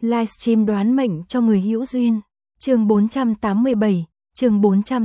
Livestream đoán mệnh cho người hữu duyên. Chương 487, chương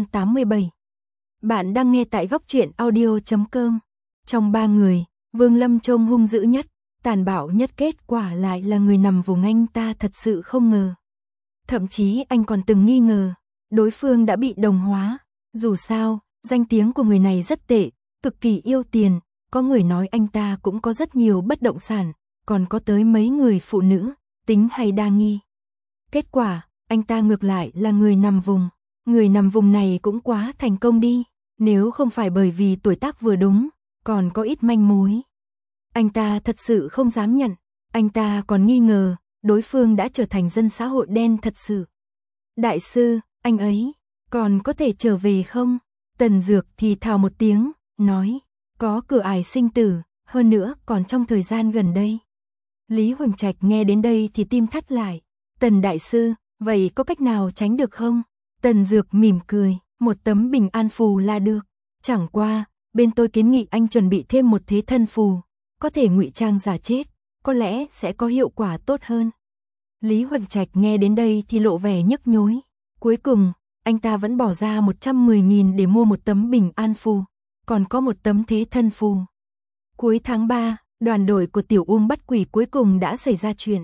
487. Bạn đang nghe tại góc truyện audio.com. Trong 3 người, Vương Lâm trông hung dữ nhất, tàn bạo nhất, kết quả lại là người nằm vùng anh ta thật sự không ngờ. Thậm chí anh còn từng nghi ngờ, đối phương đã bị đồng hóa. Dù sao, danh tiếng của người này rất tệ, cực kỳ yêu tiền, có người nói anh ta cũng có rất nhiều bất động sản, còn có tới mấy người phụ nữ, tính hay đa nghi. Kết quả, anh ta ngược lại là người nằm vùng. Người nằm vùng này cũng quá thành công đi, nếu không phải bởi vì tuổi tác vừa đúng, còn có ít manh mối. Anh ta thật sự không dám nhận, anh ta còn nghi ngờ, đối phương đã trở thành dân xã hội đen thật sự. Đại sư, anh ấy, còn có thể trở về không? Tần Dược thì thào một tiếng, nói, có cửa ải sinh tử, hơn nữa còn trong thời gian gần đây. Lý Huỳnh Trạch nghe đến đây thì tim thắt lại. Tần đại sư, vậy có cách nào tránh được không? Tần Dược mỉm cười, một tấm bình an phù là được. Chẳng qua, bên tôi kiến nghị anh chuẩn bị thêm một thế thân phù, có thể ngụy trang giả chết, có lẽ sẽ có hiệu quả tốt hơn. Lý Huỳnh Trạch nghe đến đây thì lộ vẻ nhức nhối. Cuối cùng, anh ta vẫn bỏ ra 110.000 để mua một tấm bình an phù, còn có một tấm thế thân phù. Cuối tháng 3, đoàn đội của Tiểu Uông Bắt Quỷ cuối cùng đã xảy ra chuyện.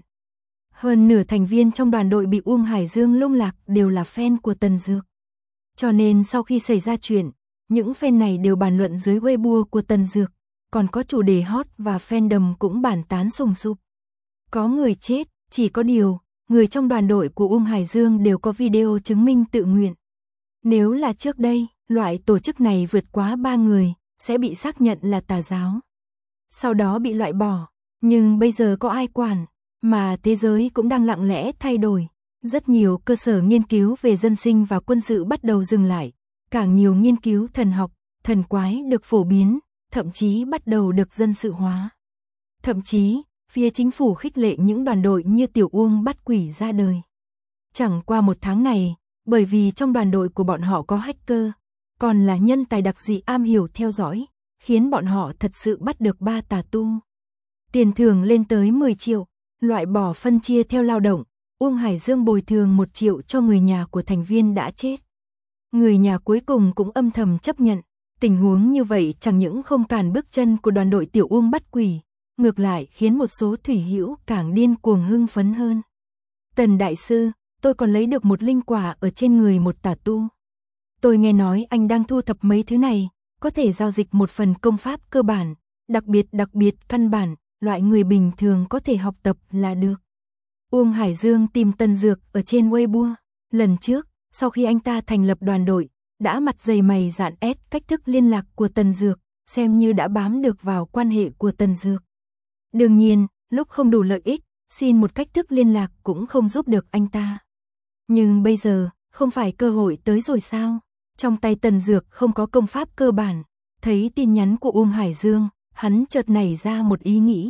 Hơn nửa thành viên trong đoàn đội bị Uông Hải Dương lung lạc đều là fan của Tần Dược. Cho nên sau khi xảy ra chuyện, những fan này đều bàn luận dưới Weibo của Tần Dược, còn có chủ đề hot và fandom cũng bàn tán sùng sục. Có người chết, chỉ có điều, người trong đoàn đội của Uông Hải Dương đều có video chứng minh tự nguyện. Nếu là trước đây, loại tổ chức này vượt quá 3 người, sẽ bị xác nhận là tà giáo. Sau đó bị loại bỏ, nhưng bây giờ có ai quản, mà thế giới cũng đang lặng lẽ thay đổi. Rất nhiều cơ sở nghiên cứu về dân sinh và quân sự bắt đầu dừng lại, càng nhiều nghiên cứu thần học, thần quái được phổ biến, thậm chí bắt đầu được dân sự hóa. Thậm chí, phía chính phủ khích lệ những đoàn đội như Tiểu Uông Bắt Quỷ ra đời. Chẳng qua một tháng này, bởi vì trong đoàn đội của bọn họ có hacker, còn là nhân tài đặc dị am hiểu theo dõi, khiến bọn họ thật sự bắt được 3 tà tu. Tiền thưởng lên tới 10 triệu, loại bỏ phân chia theo lao động, Uông Hải Dương bồi thường 1 triệu cho người nhà của thành viên đã chết. Người nhà cuối cùng cũng âm thầm chấp nhận, tình huống như vậy chẳng những không cản bước chân của đoàn đội Tiểu Uông Bắt Quỷ, ngược lại khiến một số thủy hữu càng điên cuồng hưng phấn hơn. Tần đại sư, tôi còn lấy được một linh quả ở trên người một tà tu. Tôi nghe nói anh đang thu thập mấy thứ này, có thể giao dịch một phần công pháp cơ bản, đặc biệt căn bản, loại người bình thường có thể học tập là được. Uông Hải Dương tìm Tần Dược ở trên Weibo. Lần trước, sau khi anh ta thành lập đoàn đội, đã mặt dày mày dạn ép cách thức liên lạc của Tần Dược, xem như đã bám được vào quan hệ của Tần Dược. Đương nhiên, lúc không đủ lợi ích, xin một cách thức liên lạc cũng không giúp được anh ta. Nhưng bây giờ, không phải cơ hội tới rồi sao? Trong tay Tần Dược không có công pháp cơ bản, thấy tin nhắn của Uông Hải Dương, hắn chợt nảy ra một ý nghĩ.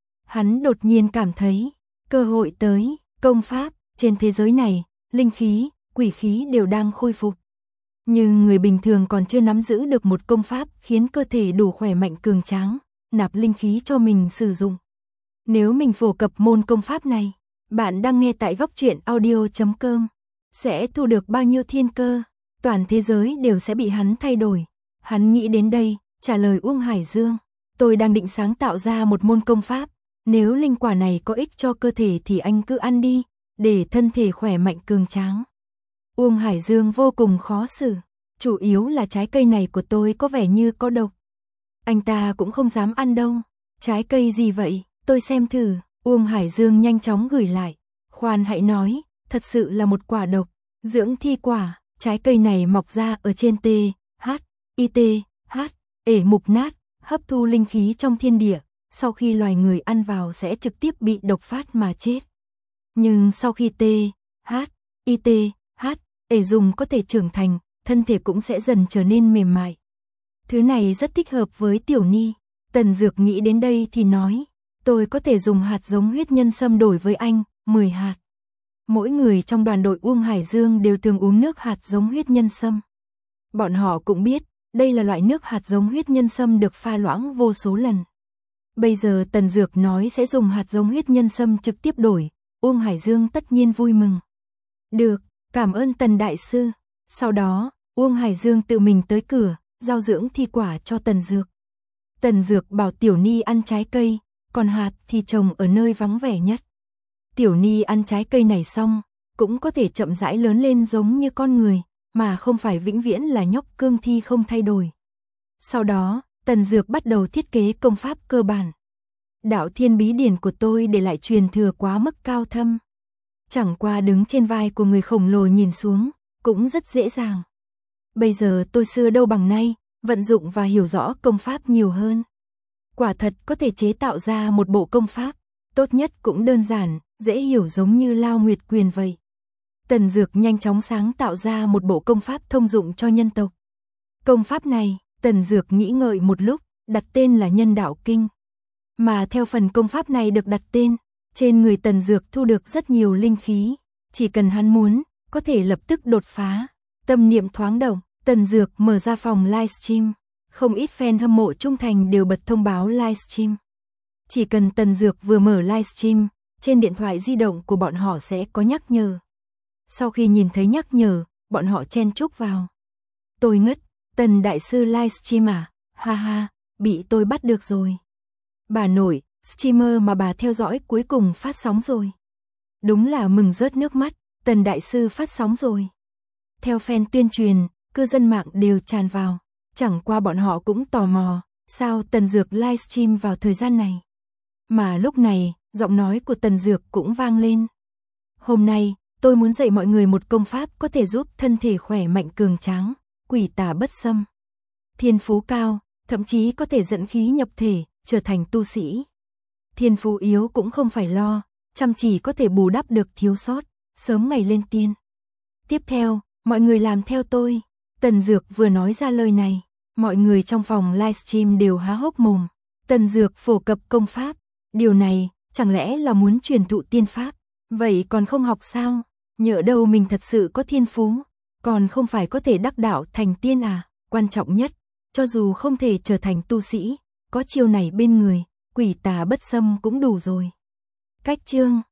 Hắn đột nhiên cảm thấy, cơ hội tới, công pháp, trên thế giới này, linh khí, quỷ khí đều đang khôi phục. Nhưng người bình thường còn chưa nắm giữ được một công pháp khiến cơ thể đủ khỏe mạnh cường tráng, nạp linh khí cho mình sử dụng. Nếu mình phổ cập môn công pháp này, bạn đang nghe tại góc truyện audio.com, sẽ thu được bao nhiêu thiên cơ, toàn thế giới đều sẽ bị hắn thay đổi. Hắn nghĩ đến đây, trả lời Uông Hải Dương, tôi đang định sáng tạo ra một môn công pháp, nếu linh quả này có ích cho cơ thể thì anh cứ ăn đi, để thân thể khỏe mạnh cường tráng. Uông Hải Dương vô cùng khó xử, chủ yếu là trái cây này của tôi có vẻ như có độc. Anh ta cũng không dám ăn đâu. Trái cây gì vậy, tôi xem thử. Uông Hải Dương nhanh chóng gửi lại. Khoan hãy nói, thật sự là một quả độc, dưỡng thi quả. Trái cây này mọc ra ở trên ê mục nát, hấp thu linh khí trong thiên địa. Sau khi loài người ăn vào sẽ trực tiếp bị độc phát mà chết. Nhưng sau khi dùng có thể trưởng thành, thân thể cũng sẽ dần trở nên mềm mại. Thứ này rất thích hợp với Tiểu Ni. Tần Dược nghĩ đến đây thì nói, tôi có thể dùng hạt giống huyết nhân sâm đổi với anh, 10 hạt. Mỗi người trong đoàn đội Uông Hải Dương đều thường uống nước hạt giống huyết nhân sâm. Bọn họ cũng biết, đây là loại nước hạt giống huyết nhân sâm được pha loãng vô số lần. Bây giờ Tần Dược nói sẽ dùng hạt giống huyết nhân sâm trực tiếp đổi, Uông Hải Dương tất nhiên vui mừng. Được, cảm ơn Tần đại sư. Sau đó, Uông Hải Dương tự mình tới cửa, giao dưỡng thi quả cho Tần Dược. Tần Dược bảo Tiểu Ni ăn trái cây, còn hạt thì trồng ở nơi vắng vẻ nhất. Tiểu Ni ăn trái cây này xong, cũng có thể chậm rãi lớn lên giống như con người, mà không phải vĩnh viễn là nhóc cương thi không thay đổi. Sau đó, Tần Dược bắt đầu thiết kế công pháp cơ bản. Đạo Thiên Bí Điển của tôi để lại truyền thừa quá mức cao thâm. Chẳng qua đứng trên vai của người khổng lồ nhìn xuống, cũng rất dễ dàng. Bây giờ tôi xưa đâu bằng nay, vận dụng và hiểu rõ công pháp nhiều hơn. Quả thật có thể chế tạo ra một bộ công pháp, tốt nhất cũng đơn giản, dễ hiểu giống như Lao Nguyệt Quyền vậy. Tần Dược nhanh chóng sáng tạo ra một bộ công pháp thông dụng cho nhân tộc. Công pháp này, Tần Dược nghĩ ngợi một lúc, đặt tên là Nhân Đạo Kinh. Mà theo phần công pháp này được đặt tên, trên người Tần Dược thu được rất nhiều linh khí, chỉ cần hắn muốn, có thể lập tức đột phá. Tâm niệm thoáng động, Tần Dược mở ra phòng livestream, không ít fan hâm mộ trung thành đều bật thông báo livestream. Chỉ cần Tần Dược vừa mở livestream, trên điện thoại di động của bọn họ sẽ có nhắc nhở. Sau khi nhìn thấy nhắc nhở, bọn họ chen chúc vào. Tôi ngất, Tần đại sư livestream à, ha ha, bị tôi bắt được rồi. Bà nội, streamer mà bà theo dõi cuối cùng phát sóng rồi. Đúng là mừng rớt nước mắt, Tần đại sư phát sóng rồi. Theo fan tuyên truyền, cư dân mạng đều tràn vào. Chẳng qua bọn họ cũng tò mò, sao Tần Dược livestream vào thời gian này. Mà lúc này, giọng nói của Tần Dược cũng vang lên. Hôm nay, tôi muốn dạy mọi người một công pháp có thể giúp thân thể khỏe mạnh cường tráng, quỷ tà bất xâm. Thiên phú cao, thậm chí có thể dẫn khí nhập thể, trở thành tu sĩ. Thiên phú yếu cũng không phải lo, chăm chỉ có thể bù đắp được thiếu sót, sớm ngày lên tiên. Tiếp theo, mọi người làm theo tôi. Tần Dược vừa nói ra lời này, mọi người trong phòng livestream đều há hốc mồm. Tần Dược phổ cập công pháp, điều này chẳng lẽ là muốn truyền thụ tiên pháp, vậy còn không học sao? Nhỡ đâu mình thật sự có thiên phú, còn không phải có thể đắc đạo thành tiên à? Quan trọng nhất, cho dù không thể trở thành tu sĩ, có chiêu này bên người, quỷ tà bất xâm cũng đủ rồi. Cách chương